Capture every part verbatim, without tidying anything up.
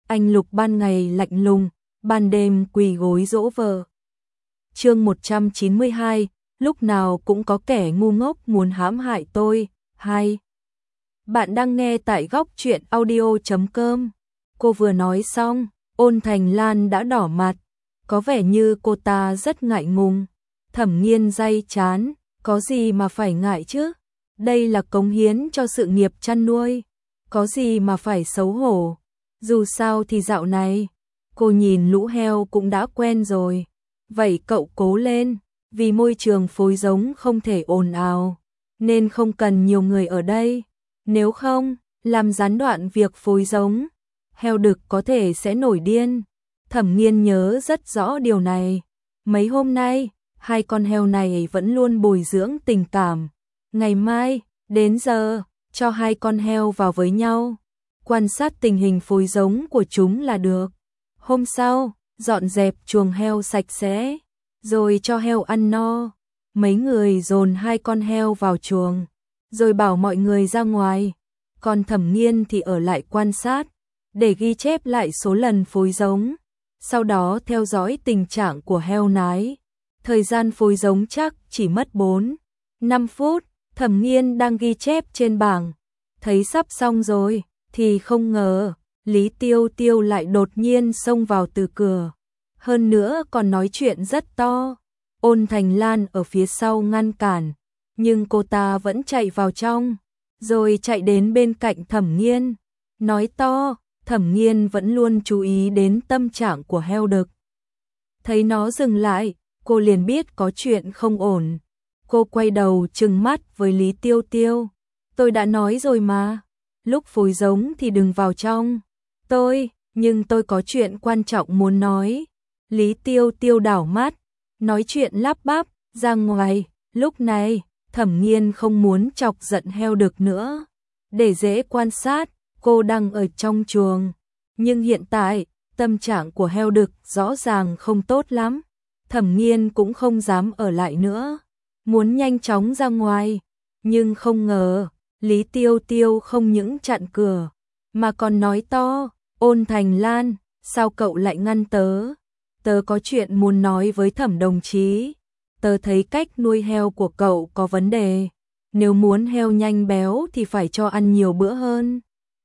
Anh Lục ban ngày lạnh lùng, ban đêm quỳ gối dỗ vợ. Chương một trăm chín mươi hai, lúc nào cũng có kẻ ngu ngốc muốn hãm hại tôi. Hai. Bạn đang nghe tại góc truyện audio chấm com. Cô vừa nói xong, Ôn Thành Lan đã đỏ mặt, có vẻ như cô ta rất ngại ngùng. Thẩm Nghiên day chán, có gì mà phải ngại chứ? Đây là cống hiến cho sự nghiệp chăn nuôi, có gì mà phải xấu hổ? Dù sao thì dạo này, cô nhìn lũ heo cũng đã quen rồi. Vậy cậu cố lên, vì môi trường phối giống không thể ồn ào, nên không cần nhiều người ở đây. Nếu không, làm gián đoạn việc phối giống, heo đực có thể sẽ nổi điên. Thẩm Nghiên nhớ rất rõ điều này. Mấy hôm nay, hai con heo này vẫn luôn bồi dưỡng tình cảm. Ngày mai, đến giờ, cho hai con heo vào với nhau, quan sát tình hình phối giống của chúng là được. Hôm sau, dọn dẹp chuồng heo sạch sẽ, rồi cho heo ăn no. Mấy người dồn hai con heo vào chuồng, rồi bảo mọi người ra ngoài. Còn Thẩm Nghiên thì ở lại quan sát, để ghi chép lại số lần phối giống, sau đó theo dõi tình trạng của heo nái. Thời gian phối giống chắc chỉ mất bốn, năm phút. Thẩm Nghiên đang ghi chép trên bảng, thấy sắp xong rồi, thì không ngờ, Lý Tiêu Tiêu lại đột nhiên xông vào từ cửa. Hơn nữa còn nói chuyện rất to. Ôn Thành Lan ở phía sau ngăn cản, nhưng cô ta vẫn chạy vào trong, rồi chạy đến bên cạnh Thẩm Nghiên, nói to. Thẩm Nghiên vẫn luôn chú ý đến tâm trạng của heo đực. Thấy nó dừng lại, cô liền biết có chuyện không ổn. Cô quay đầu trừng mắt với Lý Tiêu Tiêu. Tôi đã nói rồi mà, lúc phối giống thì đừng vào trong. Tôi, nhưng tôi có chuyện quan trọng muốn nói. Lý Tiêu Tiêu đảo mắt, nói chuyện lắp bắp, ra ngoài. Lúc này, Thẩm Nghiên không muốn chọc giận heo đực nữa. Để dễ quan sát, cô đang ở trong chuồng. Nhưng hiện tại, tâm trạng của heo đực rõ ràng không tốt lắm. Thẩm Nghiên cũng không dám ở lại nữa, muốn nhanh chóng ra ngoài. Nhưng không ngờ, Lý Tiêu Tiêu không những chặn cửa, mà còn nói to. Ôn Thành Lan, sao cậu lại ngăn tớ? Tớ có chuyện muốn nói với Thẩm đồng chí. Tớ thấy cách nuôi heo của cậu có vấn đề. Nếu muốn heo nhanh béo thì phải cho ăn nhiều bữa hơn.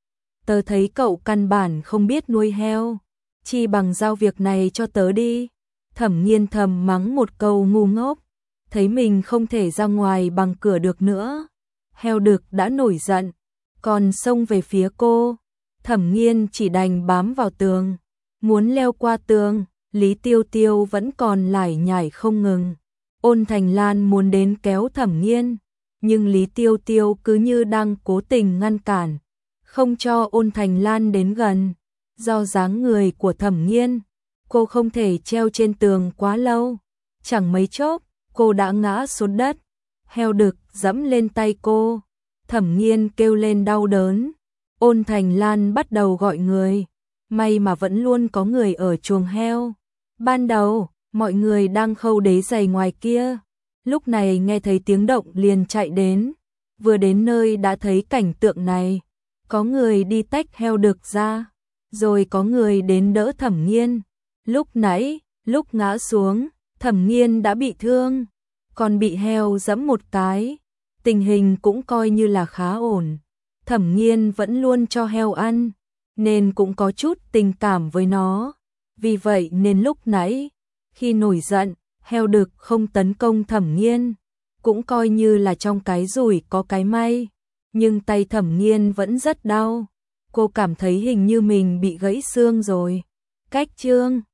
Tớ thấy cậu căn bản không biết nuôi heo, chi bằng giao việc này cho tớ đi. Thẩm Nghiên thầm mắng một câu ngu ngốc, thấy mình không thể ra ngoài bằng cửa được nữa. Heo đực đã nổi giận, còn xông về phía cô. Thẩm Nghiên chỉ đành bám vào tường, muốn leo qua tường. Lý Tiêu Tiêu vẫn còn lải nhải không ngừng. Ôn Thành Lan muốn đến kéo Thẩm Nghiên, nhưng Lý Tiêu Tiêu cứ như đang cố tình ngăn cản, không cho Ôn Thành Lan đến gần. Do dáng người của Thẩm Nghiên, cô không thể treo trên tường quá lâu. Chẳng mấy chốc, cô đã ngã xuống đất. Heo đực giẫm lên tay cô. Thẩm Nghiên kêu lên đau đớn. Ôn Thành Lan bắt đầu gọi người. May mà vẫn luôn có người ở chuồng heo. Ban đầu, mọi người đang khâu đế giày ngoài kia. Lúc này nghe thấy tiếng động liền chạy đến. Vừa đến nơi đã thấy cảnh tượng này. Có người đi tách heo đực ra, rồi có người đến đỡ Thẩm Nghiên. Lúc nãy, lúc ngã xuống, Thẩm Nghiên đã bị thương, còn bị heo giẫm một cái. Tình hình cũng coi như là khá ổn. Thẩm Nghiên vẫn luôn cho heo ăn, nên cũng có chút tình cảm với nó. Vì vậy nên lúc nãy, khi nổi giận, heo đực không tấn công Thẩm Nghiên, cũng coi như là trong cái rủi có cái may. Nhưng tay Thẩm Nghiên vẫn rất đau. Cô cảm thấy hình như mình bị gãy xương rồi. Cách chương